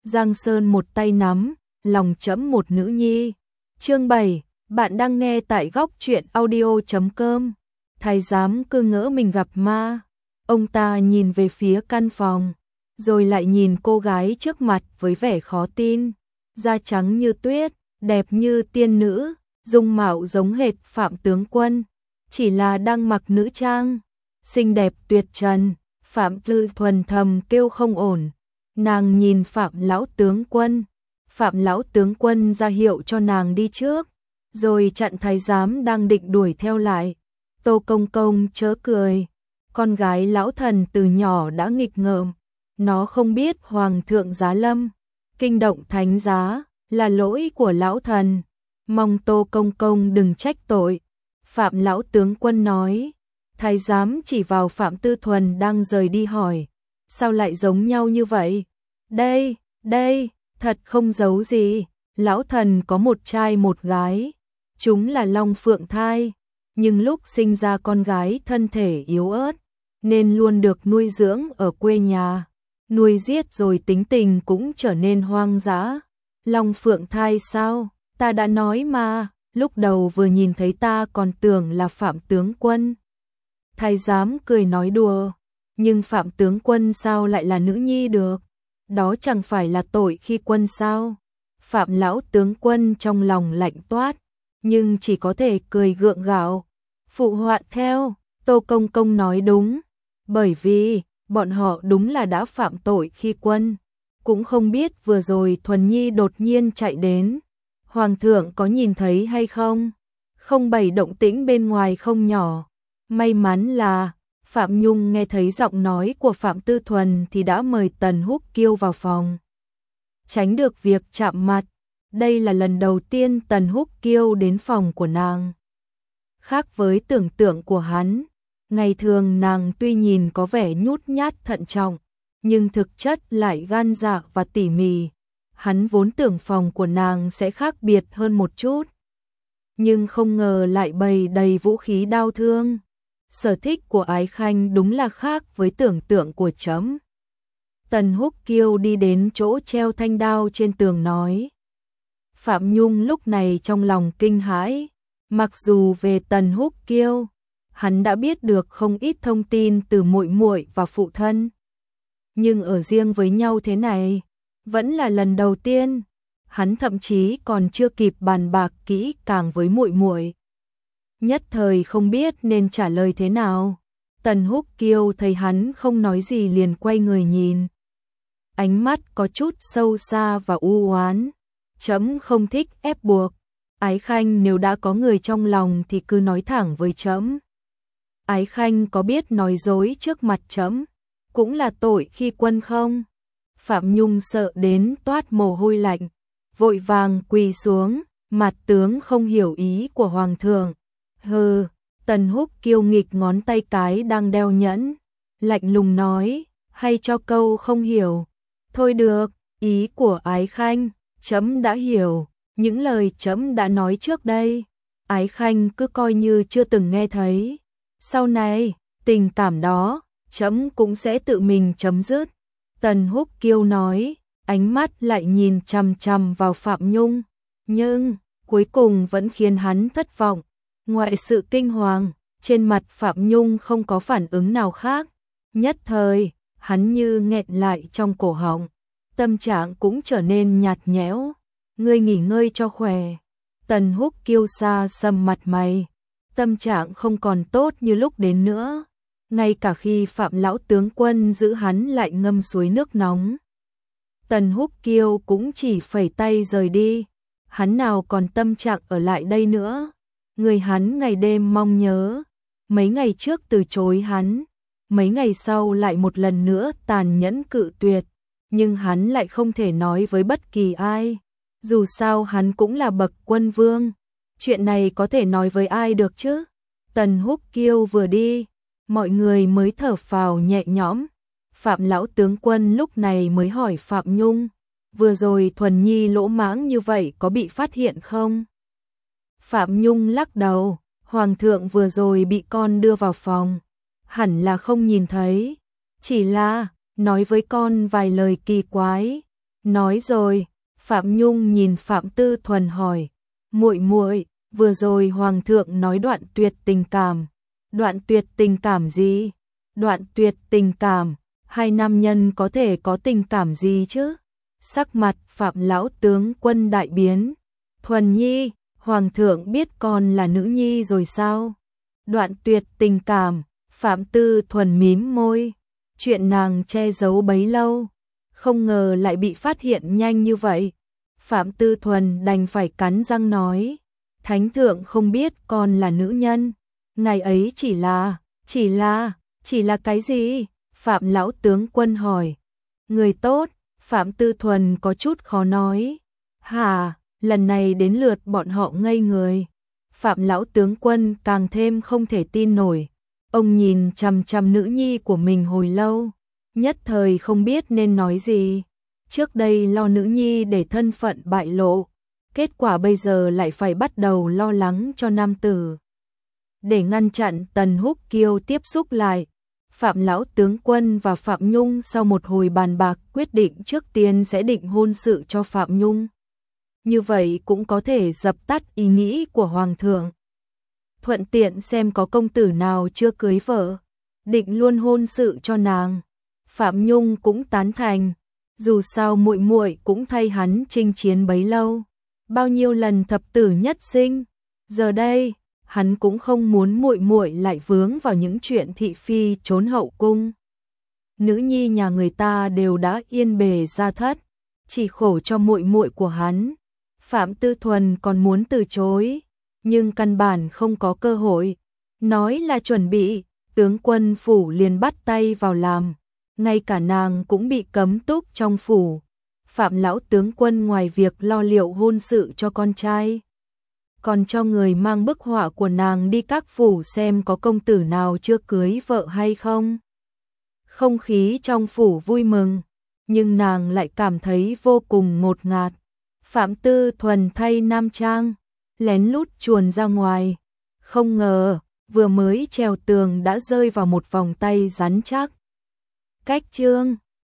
Giang Sơn một tay nắm, lòng trẫm một nữ nhi. Chương 7, bạn đang nghe tại góc truyện audio.com. Thái giám cứ ngỡ mình gặp ma. Ông ta nhìn về phía căn phòng, rồi lại nhìn cô gái trước mặt với vẻ khó tin. Da trắng như tuyết, đẹp như tiên nữ, dung mạo giống hệt Phạm tướng quân, chỉ là đang mặc nữ trang, xinh đẹp tuyệt trần. Phạm Tư Thuần thầm kêu không ổn. Nàng nhìn Phạm lão tướng quân. Phạm lão tướng quân ra hiệu cho nàng đi trước, rồi chặn thái giám đang định đuổi theo lại. Tô Công Công chớ cười, con gái lão thần từ nhỏ đã nghịch ngợm, nó không biết hoàng thượng giá lâm, kinh động thánh giá, là lỗi của lão thần, mong Tô Công Công đừng trách tội. Phạm lão tướng quân nói. Thái giám chỉ vào Phạm Tư Thuần đang rời đi hỏi, sao lại giống nhau như vậy? Đây, thật không giấu gì, lão thần có một trai một gái, chúng là long phượng thai, nhưng lúc sinh ra con gái thân thể yếu ớt, nên luôn được nuôi dưỡng ở quê nhà, nuôi giết rồi tính tình cũng trở nên hoang dã. Long phượng thai sao? Ta đã nói mà, lúc đầu vừa nhìn thấy ta còn tưởng là Phạm tướng quân. Thái giám cười nói đùa, nhưng Phạm tướng quân sao lại là nữ nhi được? Đó chẳng phải là tội khi quân sao? Phạm lão tướng quân trong lòng lạnh toát, nhưng chỉ có thể cười gượng gạo. Phụ họa theo, Tô Công Công nói đúng, bởi vì bọn họ đúng là đã phạm tội khi quân. Cũng không biết vừa rồi Thuần Nhi đột nhiên chạy đến, Hoàng thượng có nhìn thấy hay không? Không, bày động tĩnh bên ngoài không nhỏ. May mắn là Phạm Nhung nghe thấy giọng nói của Phạm Tư Thuần thì đã mời Tần Húc Kiêu vào phòng, tránh được việc chạm mặt. Đây là lần đầu tiên Tần Húc Kiêu đến phòng của nàng. Khác với tưởng tượng của hắn, ngày thường nàng tuy nhìn có vẻ nhút nhát thận trọng, nhưng thực chất lại gan dạ và tỉ mỉ. Hắn vốn tưởng phòng của nàng sẽ khác biệt hơn một chút, nhưng không ngờ lại bày đầy vũ khí đao thương. Sở thích của Ái Khanh đúng là khác với tưởng tượng của trẫm. Tần Húc Kiêu đi đến chỗ treo thanh đao trên tường nói. Phạm Nhung lúc này trong lòng kinh hãi, mặc dù về Tần Húc Kiêu, hắn đã biết được không ít thông tin từ muội muội và phụ thân, nhưng ở riêng với nhau thế này, vẫn là lần đầu tiên. Hắn thậm chí còn chưa kịp bàn bạc kỹ càng với muội muội, nhất thời không biết nên trả lời thế nào. Tần Húc Kiêu thấy hắn không nói gì liền quay người nhìn, ánh mắt có chút sâu xa và u oán. Trẫm không thích ép buộc, Ái Khanh nếu đã có người trong lòng thì cứ nói thẳng với trẫm. Ái Khanh có biết nói dối trước mặt trẫm cũng là tội khi quân không? Phạm Nhung sợ đến toát mồ hôi lạnh, vội vàng quỳ xuống, mặt tướng không hiểu ý của hoàng thượng. Hừ. Tần Húc Kiêu nghịch ngón tay cái đang đeo nhẫn, lạnh lùng nói, hay cho câu không hiểu. Thôi được, ý của Ái Khanh trẫm đã hiểu, những lời trẫm đã nói trước đây, Ái Khanh cứ coi như chưa từng nghe thấy. Sau này, tình cảm đó trẫm cũng sẽ tự mình chấm dứt. Tần Húc Kiêu nói, ánh mắt lại nhìn chằm chằm vào Phạm Nhung, nhưng cuối cùng vẫn khiến hắn thất vọng. Ngoại sự kinh hoàng, trên mặt Phạm Nhung không có phản ứng nào khác, nhất thời hắn như nghẹn lại trong cổ họng, tâm trạng cũng trở nên nhạt nhẽo. Ngươi nghỉ ngơi cho khỏe. Tần Húc Kiêu xa sầm mặt mày, tâm trạng không còn tốt như lúc đến nữa. Ngay cả khi Phạm lão tướng quân giữ hắn lại ngâm suối nước nóng, Tần Húc Kiêu cũng chỉ phẩy tay rời đi. Hắn nào còn tâm trạng ở lại đây nữa. Người hắn ngày đêm mong nhớ, mấy ngày trước từ chối hắn, mấy ngày sau lại một lần nữa tàn nhẫn cự tuyệt, nhưng hắn lại không thể nói với bất kỳ ai. Dù sao hắn cũng là bậc quân vương, chuyện này có thể nói với ai được chứ? Tần Húc Kiêu vừa đi, mọi người mới thở phào nhẹ nhõm. Phạm lão tướng quân lúc này mới hỏi Phạm Nhung, vừa rồi Thuần Nhi lỗ mãng như vậy có bị phát hiện không? Phạm Nhung lắc đầu, Hoàng thượng vừa rồi bị con đưa vào phòng, hẳn là không nhìn thấy, chỉ là nói với con vài lời kỳ quái, Nói rồi, Phạm Nhung nhìn Phạm Tư Thuần hỏi, muội muội, vừa rồi hoàng thượng nói đoạn tuyệt tình cảm. Đoạn tuyệt tình cảm gì? Đoạn tuyệt tình cảm, hai nam nhân có thể có tình cảm gì chứ? Sắc mặt Phạm lão tướng quân đại biến. Thuần nhi, hoàng thượng biết con là nữ nhi rồi sao? Đoạn tuyệt tình cảm, Phạm Tư Thuần mím môi. Chuyện nàng che giấu bấy lâu, không ngờ lại bị phát hiện nhanh như vậy. Phạm Tư Thuần đành phải cắn răng nói, thánh thượng không biết con là nữ nhân. Ngày ấy chỉ là cái gì? Phạm lão tướng quân hỏi. Người tốt, Phạm Tư Thuần có chút khó nói. Hả, lần này đến lượt bọn họ ngây người. Phạm lão tướng quân càng thêm không thể tin nổi. Ông nhìn chằm chằm nữ nhi của mình hồi lâu, nhất thời không biết nên nói gì. Trước đây lo nữ nhi để thân phận bại lộ, kết quả bây giờ lại phải bắt đầu lo lắng cho nam tử. Để ngăn chặn Tần Húc Kiêu tiếp xúc lại, Phạm lão tướng quân và Phạm Nhung sau một hồi bàn bạc quyết định trước tiên sẽ định hôn sự cho Phạm Nhung. Như vậy cũng có thể dập tắt ý nghĩ của hoàng thượng. Thuận tiện xem có công tử nào chưa cưới vợ, định luôn hôn sự cho nàng. Phạm Nhung cũng tán thành, dù sao muội muội cũng thay hắn chinh chiến bấy lâu, bao nhiêu lần thập tử nhất sinh, giờ đây hắn cũng không muốn muội muội lại vướng vào những chuyện thị phi trốn hậu cung. Nữ nhi nhà người ta đều đã yên bề gia thất, chỉ khổ cho muội muội của hắn. Phạm Tư Thuần còn muốn từ chối, nhưng căn bản không có cơ hội. Nói là chuẩn bị, tướng quân phủ liền bắt tay vào làm, ngay cả nàng cũng bị cấm túc trong phủ. Phạm lão tướng quân ngoài việc lo liệu hôn sự cho con trai, còn cho người mang bức họa của nàng đi các phủ xem có công tử nào chưa cưới vợ hay không. Không khí trong phủ vui mừng, nhưng nàng lại cảm thấy vô cùng ngột ngạt. Phạm Tư Thuần thay nam trang, lén lút chuồn ra ngoài. Không ngờ, vừa mới trèo tường đã rơi vào một vòng tay rắn chắc. Cách chương